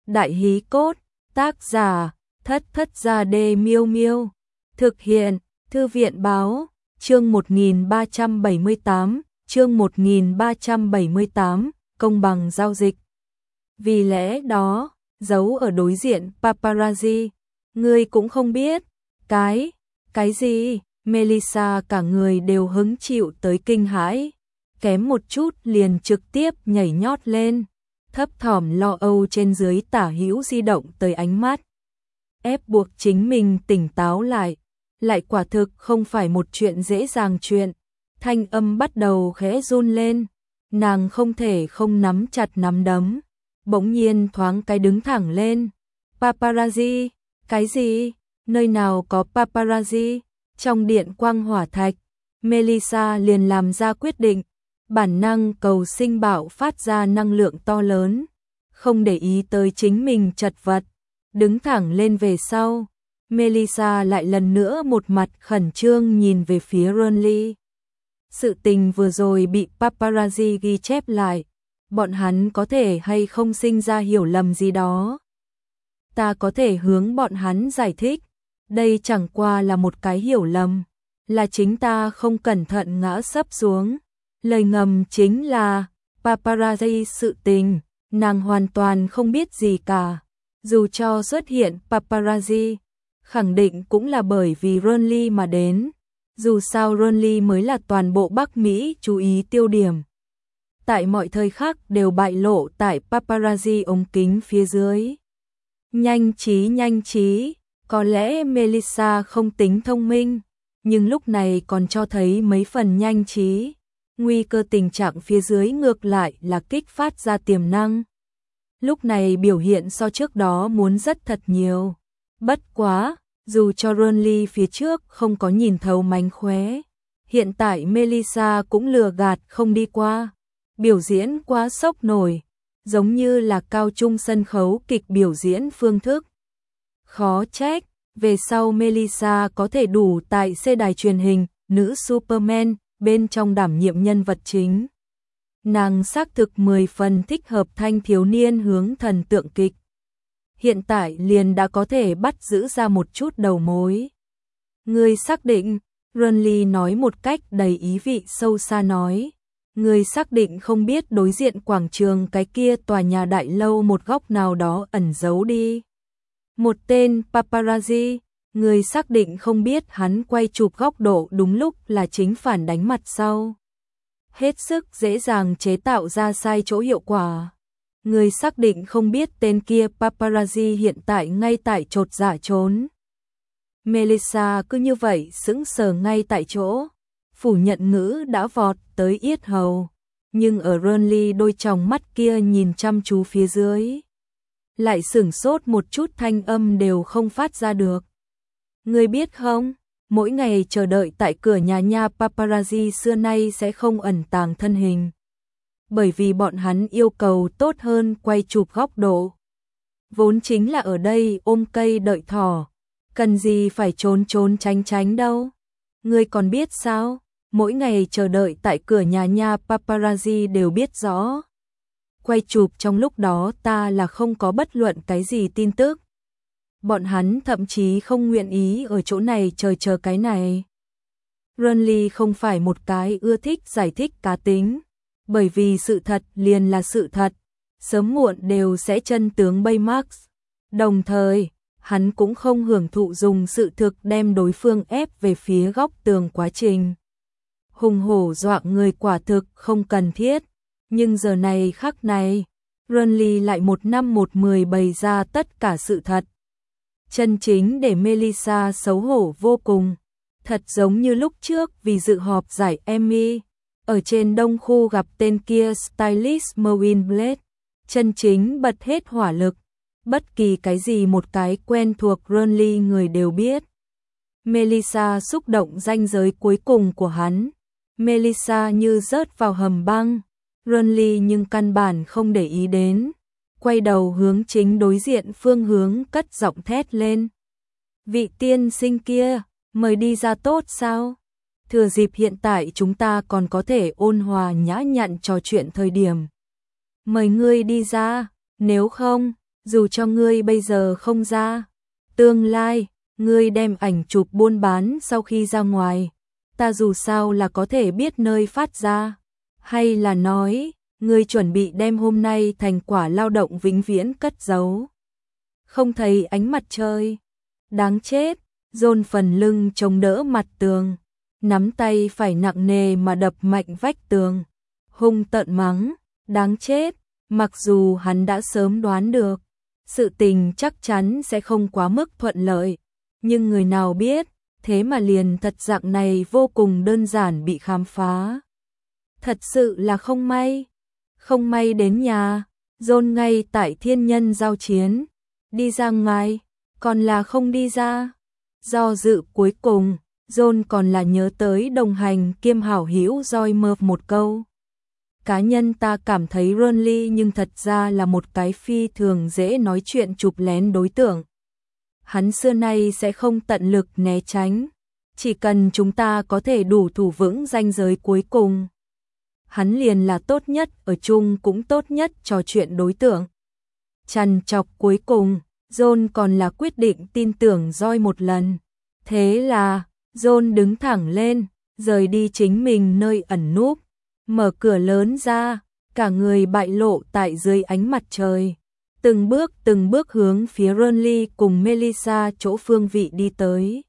Đại hí cốt, tác giả, Thất Thất Gia Đê Miêu Miêu. Thực hiện, Thư viện báo, chương 1378, chương 1378, công bằng giao dịch. Vì lẽ đó, giấu ở đối diện paparazzi, ngươi cũng không biết. Cái gì? Melissa cả người đều hứng chịu tới kinh hãi, kém một chút liền trực tiếp nhảy nhót lên, thấp thỏm lo âu trên dưới tả hữu di động tới ánh mắt, ép buộc chính mình tỉnh táo lại quả thực không phải một chuyện dễ dàng chuyện. Thanh âm bắt đầu khẽ run lên, nàng không thể không nắm chặt nắm đấm, bỗng nhiên thoáng cái đứng thẳng lên. Paparazzi? Cái gì? Nơi nào có paparazzi? Trong điện quang hỏa thạch, Melissa liền làm ra quyết định, bản năng cầu sinh bạo phát ra năng lượng to lớn, không để ý tới chính mình chật vật, đứng thẳng lên về sau. Melissa lại lần nữa một mặt khẩn trương nhìn về phía Ronly. Sự tình vừa rồi bị paparazzi ghi chép lại, bọn hắn có thể hay không sinh ra hiểu lầm gì đó. Ta có thể hướng bọn hắn giải thích, đây chẳng qua là một cái hiểu lầm, là chính ta không cẩn thận ngã sấp xuống. Lời ngầm chính là paparazzi sự tình, nàng hoàn toàn không biết gì cả. Dù cho xuất hiện paparazzi, khẳng định cũng là bởi vì Ronly mà đến. Dù sao Ronly mới là toàn bộ Bắc Mỹ chú ý tiêu điểm. Tại mọi thời khắc đều bại lộ tại paparazzi ống kính phía dưới. Nhanh trí, có lẽ Melissa không tính thông minh, nhưng lúc này còn cho thấy mấy phần nhanh trí. Nguy cơ tình trạng phía dưới ngược lại là kích phát ra tiềm năng. Lúc này biểu hiện so trước đó muốn rất thật nhiều. Bất quá, dù cho Ronly phía trước không có nhìn thấu mánh khóe, hiện tại Melissa cũng lừa gạt không đi qua. Biểu diễn quá sốc nổi, giống như là cao trung sân khấu kịch biểu diễn phương thức. Khó trách, về sau Melissa có thể đủ tại xe đài truyền hình, nữ Superman, bên trong đảm nhiệm nhân vật chính. Nàng xác thực 10 phần thích hợp thanh thiếu niên hướng thần tượng kịch. Hiện tại liền đã có thể bắt giữ ra một chút đầu mối. Ngươi xác định, Ronly nói một cách đầy ý vị sâu xa nói. Ngươi xác định không biết đối diện quảng trường cái kia tòa nhà đại lâu một góc nào đó ẩn giấu đi một tên paparazzi, ngươi xác định không biết hắn quay chụp góc độ đúng lúc là chính phản đánh mặt sau. Hết sức dễ dàng chế tạo ra sai chỗ hiệu quả. Ngươi xác định không biết tên kia paparazzi hiện tại ngay tại chột dạ trốn. Melissa cứ như vậy sững sờ ngay tại chỗ, phủ nhận ngữ đã vọt tới yết hầu, nhưng ở Ronly đôi tròng mắt kia nhìn chăm chú phía dưới, lại sửng sốt một chút, thanh âm đều không phát ra được. Ngươi biết không, mỗi ngày chờ đợi tại cửa nhà nha paparazzi xưa nay sẽ không ẩn tàng thân hình, bởi vì bọn hắn yêu cầu tốt hơn quay chụp góc độ. Vốn chính là ở đây ôm cây đợi thỏ, cần gì phải trốn tránh đâu. Ngươi còn biết sao, mỗi ngày chờ đợi tại cửa nhà nha paparazzi đều biết rõ. Quay chụp trong lúc đó ta là không có bất luận cái gì tin tức. Bọn hắn thậm chí không nguyện ý ở chỗ này chờ cái này. Ronly không phải một cái ưa thích giải thích cá tính, bởi vì sự thật liền là sự thật, sớm muộn đều sẽ chân tướng Baymax. Đồng thời, hắn cũng không hưởng thụ dùng sự thực đem đối phương ép về phía góc tường quá trình. Hùng hổ dọa người quả thực không cần thiết, nhưng giờ này khắc này, Ronly lại một năm một mười bày ra tất cả sự thật. Chân chính để Melissa xấu hổ vô cùng, thật giống như lúc trước vì dự họp giải Emmy, ở trên đông khu gặp tên kia stylist Merwin Blade, chân chính bật hết hỏa lực, bất kỳ cái gì một cái quen thuộc Ronly người đều biết. Melissa xúc động ranh giới cuối cùng của hắn, Melissa như rớt vào hầm băng, Ronly nhưng căn bản không để ý đến, quay đầu hướng chính đối diện phương hướng cất giọng thét lên. Vị tiên sinh kia, mời đi ra tốt sao? Thừa dịp hiện tại chúng ta còn có thể ôn hòa nhã nhặn trò chuyện thời điểm. Mời ngươi đi ra, nếu không, Dù cho ngươi bây giờ không ra, tương lai, ngươi đem ảnh chụp buôn bán sau khi ra ngoài, ta dù sao là có thể biết nơi phát ra. Hay là nói, ngươi chuẩn bị đem hôm nay thành quả lao động vĩnh viễn cất giấu. Không thấy ánh mặt trời. Đáng chết, John phần lưng chống đỡ mặt tường, nắm tay phải nặng nề mà đập mạnh vách tường. Hung tợn mắng, đáng chết, mặc dù hắn đã sớm đoán được, sự tình chắc chắn sẽ không quá mức thuận lợi, nhưng người nào biết, thế mà liền thật dạng này vô cùng đơn giản bị khám phá. Thật sự là không may. Không may đến nhà, John ngay tại thiên nhân giao chiến, đi ra ngoài, còn là không đi ra. Do dự cuối cùng, John còn là nhớ tới đồng hành kiêm hảo hữu Joy Murph một câu. Cá nhân ta cảm thấy Ronly nhưng thật ra là một cái phi thường dễ nói chuyện chụp lén đối tượng. Hắn xưa nay sẽ không tận lực né tránh, chỉ cần chúng ta có thể đủ thủ vững ranh giới cuối cùng. Hắn liền là tốt nhất ở chung cũng tốt nhất trò chuyện đối tượng. Trằn trọc cuối cùng, John còn là quyết định tin tưởng Joy một lần. Thế là, John đứng thẳng lên, rời đi chính mình nơi ẩn núp, mở cửa lớn ra, cả người bại lộ tại dưới ánh mặt trời. Từng bước hướng phía Ronly cùng Melissa chỗ phương vị đi tới.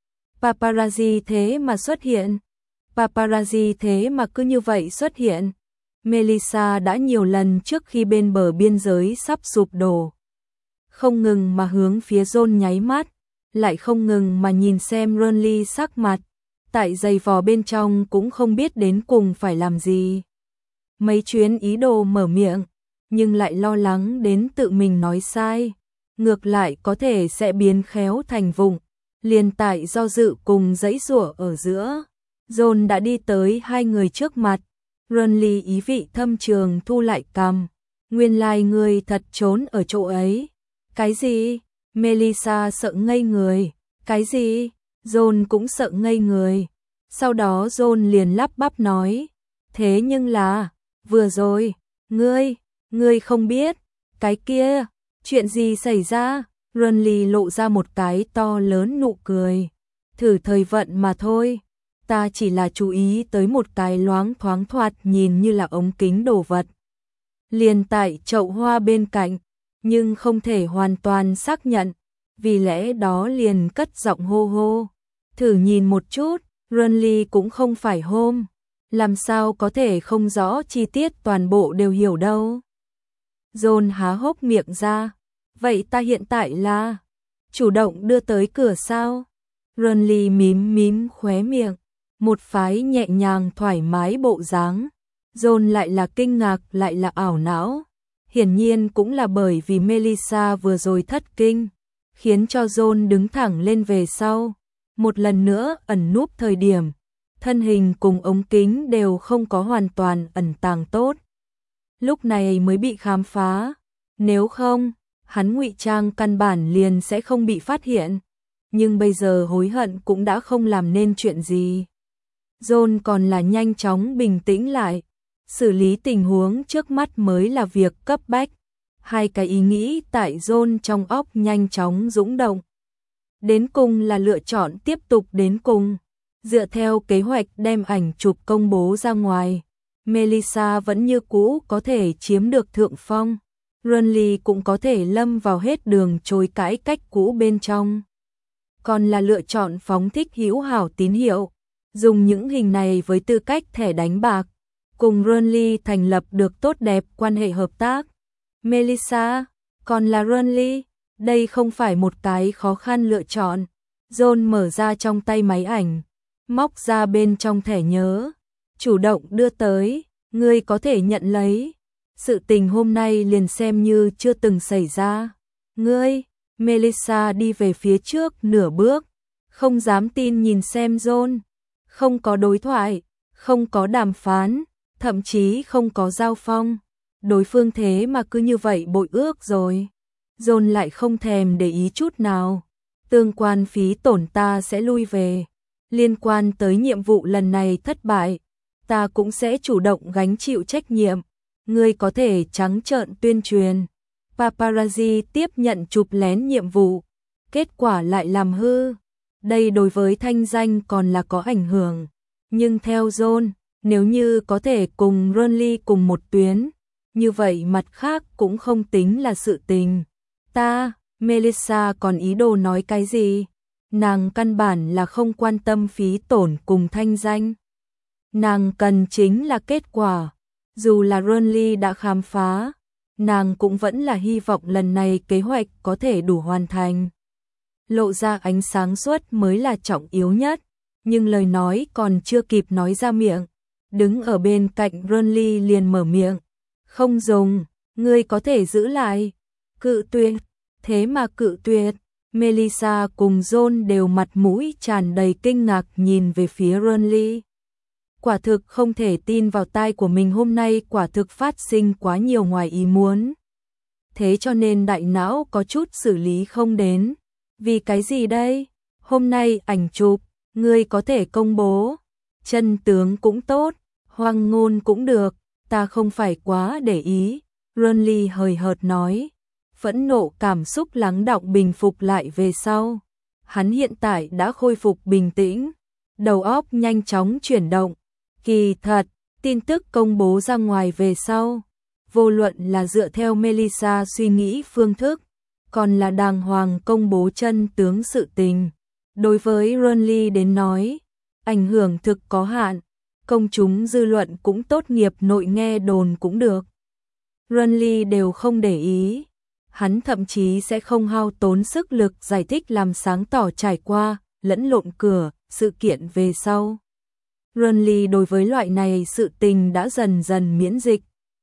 Paparazzi thế mà xuất hiện. Paparazzi thế mà cứ như vậy xuất hiện. Melissa đã nhiều lần trước khi bên bờ biên giới sắp sụp đổ, không ngừng mà hướng phía John nháy mắt, lại không ngừng mà nhìn xem Ronly sắc mặt, tại giày vò bên trong cũng không biết đến cùng phải làm gì. Mấy chuyến ý đồ mở miệng, nhưng lại lo lắng đến tự mình nói sai, ngược lại có thể sẽ biến khéo thành vụng, liền tại do dự cùng giãy giụa ở giữa. John đã đi tới hai người trước mặt, Ronly ý vị thâm trường thu lại cằm, nguyên lai người thật trốn ở chỗ ấy. Cái gì? Melissa sợ ngây người. Cái gì? John cũng sợ ngây người. Sau đó John liền lắp bắp nói, thế nhưng là, vừa rồi, ngươi không biết, cái kia, chuyện gì xảy ra? Ronly lộ ra một cái to lớn nụ cười, thử thời vận mà thôi, ta chỉ là chú ý tới một cái loáng thoáng thoạt nhìn như là ống kính đồ vật. Liền tại chậu hoa bên cạnh, nhưng không thể hoàn toàn xác nhận, vì lẽ đó liền cất giọng hô hô. Thử nhìn một chút, Ronly cũng không phải hôm, làm sao có thể không rõ chi tiết toàn bộ đều hiểu đâu. John há hốc miệng ra, vậy ta hiện tại là chủ động đưa tới cửa sao? Ronly mím khóe miệng, một phái nhẹ nhàng thoải mái bộ dáng. John lại là kinh ngạc lại là ảo não. Hiển nhiên cũng là bởi vì Melissa vừa rồi thất kinh, khiến cho John đứng thẳng lên về sau. Một lần nữa ẩn núp thời điểm, thân hình cùng ống kính đều không có hoàn toàn ẩn tàng tốt. Lúc này mới bị khám phá, nếu không, hắn ngụy trang căn bản liền sẽ không bị phát hiện. Nhưng bây giờ hối hận cũng đã không làm nên chuyện gì. John còn là nhanh chóng bình tĩnh lại, xử lý tình huống trước mắt mới là việc cấp bách. Hai cái ý nghĩ tại John trong óc nhanh chóng dũng động. Đến cùng là lựa chọn tiếp tục đến cùng. Dựa theo kế hoạch đem ảnh chụp công bố ra ngoài, Melissa vẫn như cũ có thể chiếm được thượng phong. Ronly cũng có thể lâm vào hết đường chối cãi cách cũ bên trong. Còn là lựa chọn phóng thích hữu hảo tín hiệu, dùng những hình này với tư cách thẻ đánh bạc, cùng Ronly thành lập được tốt đẹp quan hệ hợp tác. Melissa, còn là Ronly, đây không phải một cái khó khăn lựa chọn. John mở ra trong tay máy ảnh, móc ra bên trong thẻ nhớ, chủ động đưa tới, ngươi có thể nhận lấy. Sự tình hôm nay liền xem như chưa từng xảy ra. Ngươi, Melissa đi về phía trước nửa bước, không dám tin nhìn xem John. Không có đối thoại, không có đàm phán, thậm chí không có giao phong. Đối phương thế mà cứ như vậy bội ước rồi. John lại không thèm để ý chút nào. Tương quan phí tổn ta sẽ lui về. Liên quan tới nhiệm vụ lần này thất bại, ta cũng sẽ chủ động gánh chịu trách nhiệm. Ngươi có thể trắng trợn tuyên truyền, paparazzi tiếp nhận chụp lén nhiệm vụ, kết quả lại làm hư. Đây đối với thanh danh còn là có ảnh hưởng, nhưng theo John, nếu như có thể cùng Ronly cùng một tuyến, như vậy mặt khác cũng không tính là sự tình. Melissa còn ý đồ nói cái gì? Nàng căn bản là không quan tâm phí tổn cùng thanh danh. Nàng cần chính là kết quả. Dù là Ronly đã khám phá, nàng cũng vẫn là hy vọng lần này kế hoạch có thể đủ hoàn thành. Lộ ra ánh sáng suốt mới là trọng yếu nhất, nhưng lời nói còn chưa kịp nói ra miệng. Đứng ở bên cạnh Ronly liền mở miệng. Không dùng, ngươi có thể giữ lại. Cự tuyệt, thế mà cự tuyệt. Melissa cùng John đều mặt mũi tràn đầy kinh ngạc nhìn về phía Ronly. Quả thực không thể tin vào tai của mình, hôm nay quả thực phát sinh quá nhiều ngoài ý muốn. Thế cho nên đại não có chút xử lý không đến. Vì cái gì đây? Hôm nay ảnh chụp, ngươi có thể công bố. Chân tướng cũng tốt, hoang ngôn cũng được, ta không phải quá để ý. Ronly hời hợt nói. Phẫn nộ cảm xúc lắng đọng bình phục lại về sau. Hắn hiện tại đã khôi phục bình tĩnh, đầu óc nhanh chóng chuyển động. Kỳ thật, tin tức công bố ra ngoài về sau, vô luận là dựa theo Melissa suy nghĩ phương thức, còn là đàng hoàng công bố chân tướng sự tình. Đối với Ronly đến nói, ảnh hưởng thực có hạn, công chúng dư luận cũng tốt, nghiệp nội nghe đồn cũng được. Ronly đều không để ý. Hắn thậm chí sẽ không hao tốn sức lực giải thích làm sáng tỏ trải qua, lẫn lộn cửa, sự kiện về sau. Ronly đối với loại này sự tình đã dần dần miễn dịch.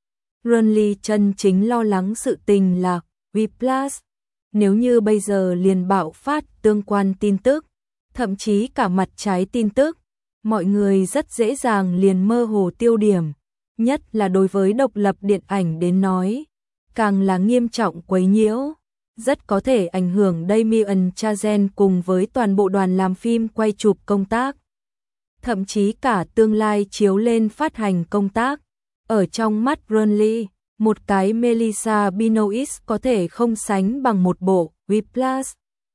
Ronly chân chính lo lắng sự tình là Whiplash. Nếu như bây giờ liền bạo phát tương quan tin tức, thậm chí cả mặt trái tin tức, mọi người rất dễ dàng liền mơ hồ tiêu điểm. Nhất là đối với độc lập điện ảnh đến nói, càng là nghiêm trọng quấy nhiễu, rất có thể ảnh hưởng Damien Chazelle cùng với toàn bộ đoàn làm phim quay chụp công tác. Thậm chí cả tương lai chiếu lên phát hành công tác. Ở trong mắt Ronly, một cái Melissa Benoist có thể không sánh bằng một bộ Whiplash.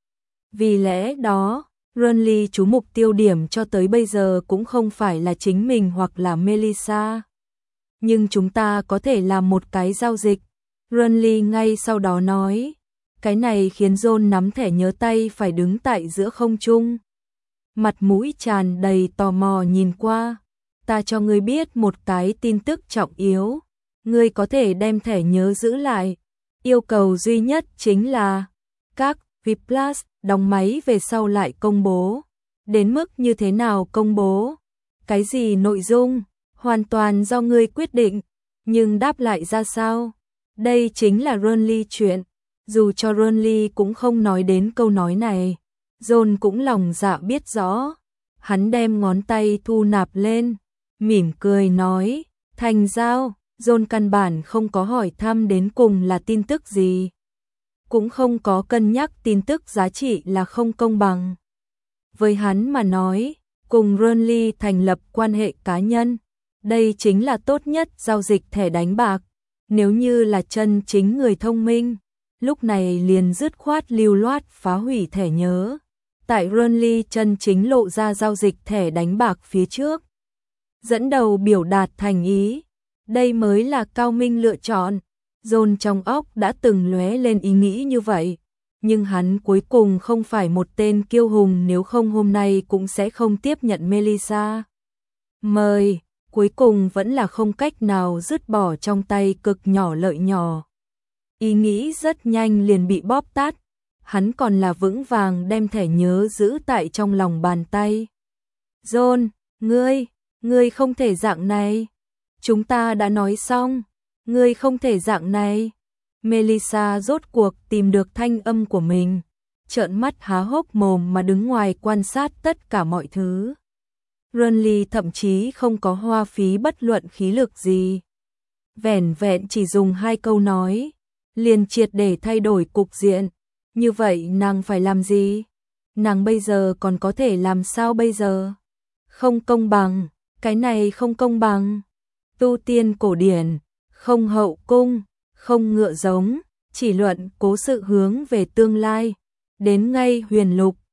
Vì lẽ đó, Ronly chú mục tiêu điểm cho tới bây giờ cũng không phải là chính mình hoặc là Melissa. Nhưng chúng ta có thể làm một cái giao dịch. Ronly ngay sau đó nói. Cái này khiến John nắm thẻ nhớ tay phải đứng tại giữa không trung. Mặt mũi tràn đầy tò mò nhìn qua. Ta cho ngươi biết một cái tin tức trọng yếu. Ngươi có thể đem thẻ nhớ giữ lại. Yêu cầu duy nhất chính là các Whiplash đóng máy về sau lại công bố. Đến mức như thế nào công bố? Cái gì nội dung? Hoàn toàn do ngươi quyết định. Nhưng đáp lại ra sao? Đây chính là Ronly chuyện. Dù cho Ronly cũng không nói đến câu nói này, John cũng lòng dạ biết rõ. Hắn đem ngón tay thu nạp lên, mỉm cười nói, thành giao. John căn bản không có hỏi thăm đến cùng là tin tức gì, cũng không có cân nhắc tin tức giá trị là không công bằng. Với hắn mà nói, cùng Ronly thành lập quan hệ cá nhân, đây chính là tốt nhất giao dịch thẻ đánh bạc. Nếu như là chân chính người thông minh, lúc này liền dứt khoát lưu loát phá hủy thẻ nhớ. Tại Ronly chân chính lộ ra giao dịch thẻ đánh bạc phía trước, dẫn đầu biểu đạt thành ý, đây mới là cao minh lựa chọn. John trong óc đã từng lóe lên ý nghĩ như vậy, nhưng hắn cuối cùng không phải một tên kiêu hùng, nếu không hôm nay cũng sẽ không tiếp nhận Melissa mời. Cuối cùng vẫn là không cách nào dứt bỏ trong tay cực nhỏ lợi nhỏ. Ý nghĩ rất nhanh liền bị bóp tát. Hắn còn là vững vàng đem thẻ nhớ giữ tại trong lòng bàn tay. John, ngươi không thể dạng này. Chúng ta đã nói xong, ngươi không thể dạng này. Melissa rốt cuộc tìm được thanh âm của mình, trợn mắt há hốc mồm mà đứng ngoài quan sát tất cả mọi thứ. Ronly thậm chí không có hoa phí bất luận khí lực gì. Vẻn vẹn chỉ dùng 2 câu nói, liền triệt để thay đổi cục diện. Như vậy nàng phải làm gì? Nàng bây giờ còn có thể làm sao bây giờ? Không công bằng, cái này không công bằng. Tu tiên cổ điển, không hậu cung, không ngựa giống, chỉ luận cố sự hướng về tương lai. Đến ngay huyền lục,